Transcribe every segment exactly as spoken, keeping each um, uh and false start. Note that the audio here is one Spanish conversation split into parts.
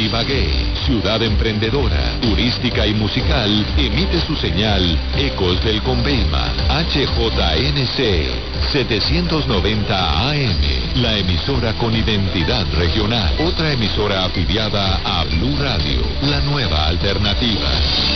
Ibagué, ciudad emprendedora, turística y musical, emite su señal Ecos del Conveima, H J N C, setecientos noventa A M, la emisora con identidad regional. Otra emisora afiliada a Blue Radio, la nueva alternativa.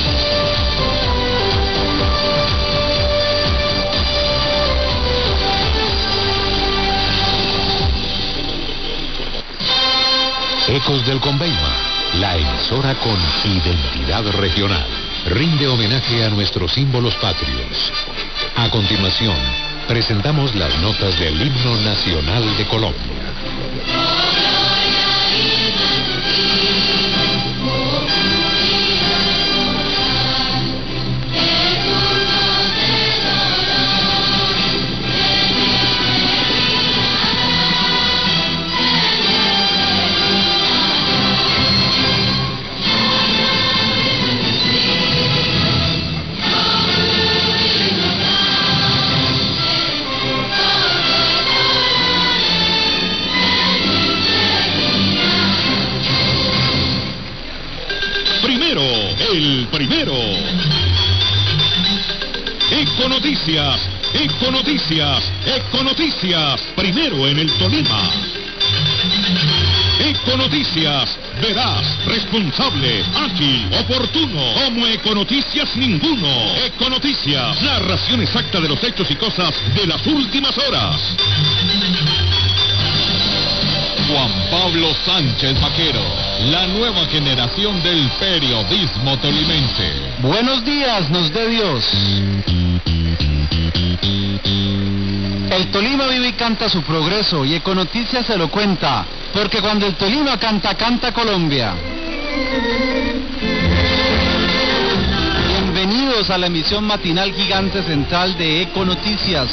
Ecos del Conveima, la emisora con identidad regional. Rinde homenaje a nuestros símbolos patrios. A continuación, presentamos las notas del himno nacional de Colombia. El primero. Econoticias, Econoticias, Econoticias, primero en el Tolima. Econoticias, veraz, responsable, ágil, oportuno, como Econoticias ninguno. Econoticias, narración exacta de los hechos y cosas de las últimas horas. Juan Pablo Sánchez Vaquero, la nueva generación del periodismo tolimense. Buenos días, nos dé Dios. El Tolima vive y canta su progreso, y Econoticias se lo cuenta, porque cuando el Tolima canta, canta Colombia. Bienvenidos a la emisión matinal gigante central de Econoticias.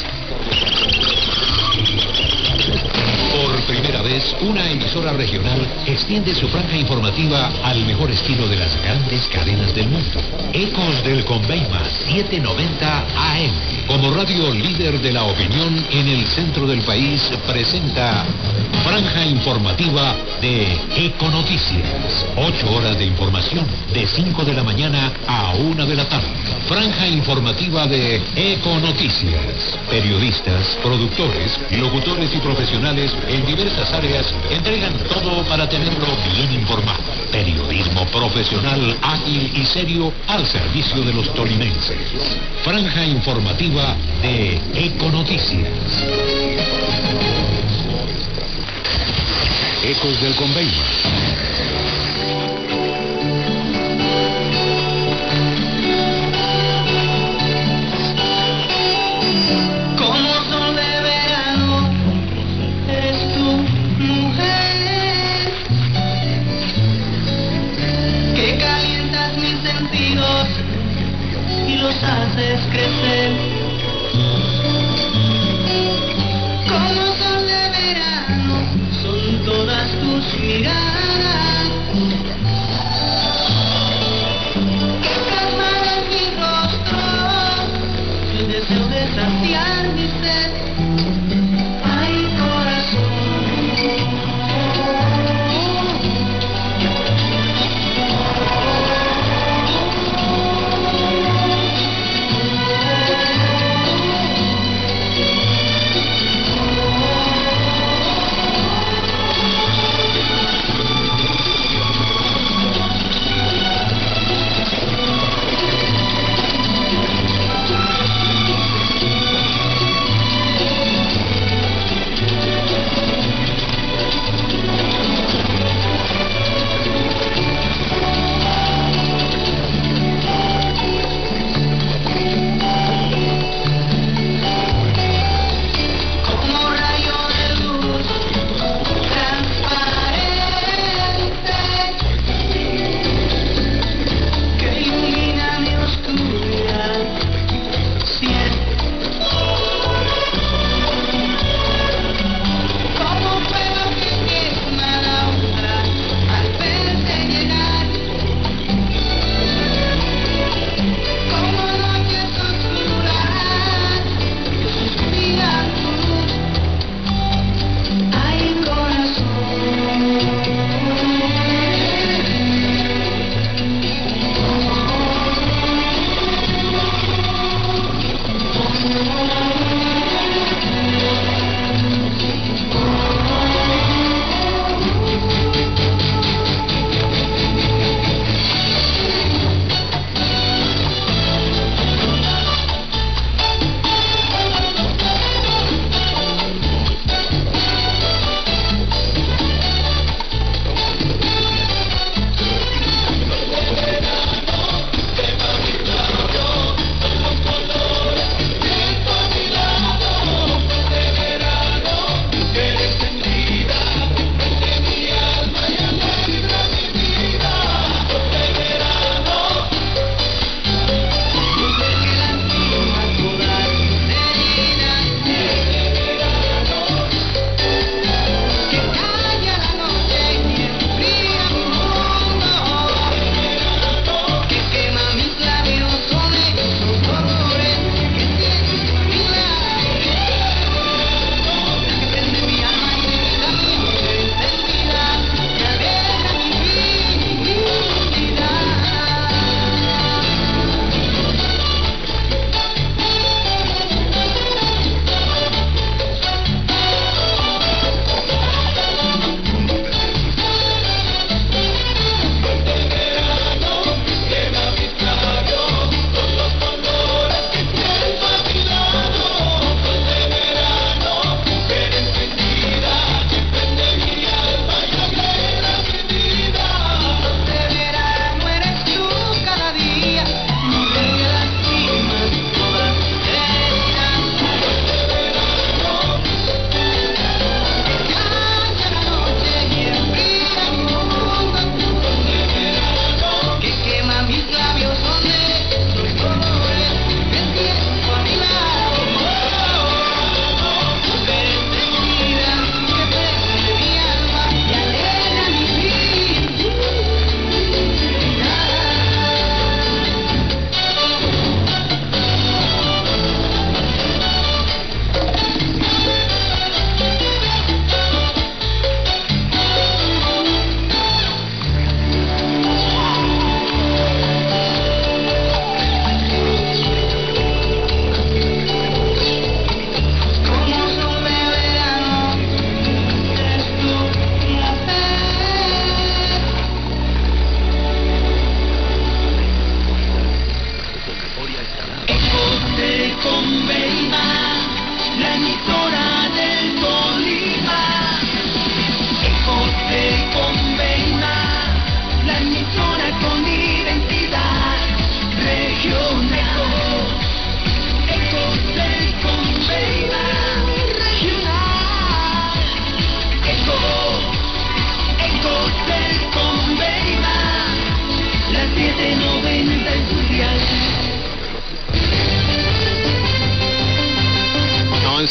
Por primera vez, una emisora regional extiende su franja informativa al mejor estilo de las grandes cadenas del mundo. Ecos del Conveima, setecientos noventa A M. Como radio líder de la opinión en el centro del país, presenta franja informativa de Econoticias. Ocho horas de información, de cinco de la mañana a una de la tarde. Franja informativa de Econoticias. Periodistas, productores, locutores y profesionales en diversas áreas entregan todo para tenerlo bien informado. Periodismo profesional, ágil y serio al servicio de los tolimenses. Franja informativa de Econoticias. Ecos del Conveima. Haces crecer como sol de verano, son todas tus miradas.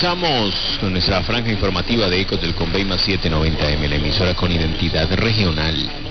Regresamos con nuestra franja informativa de Ecos del Convey más setecientos noventa M, la emisora con identidad regional.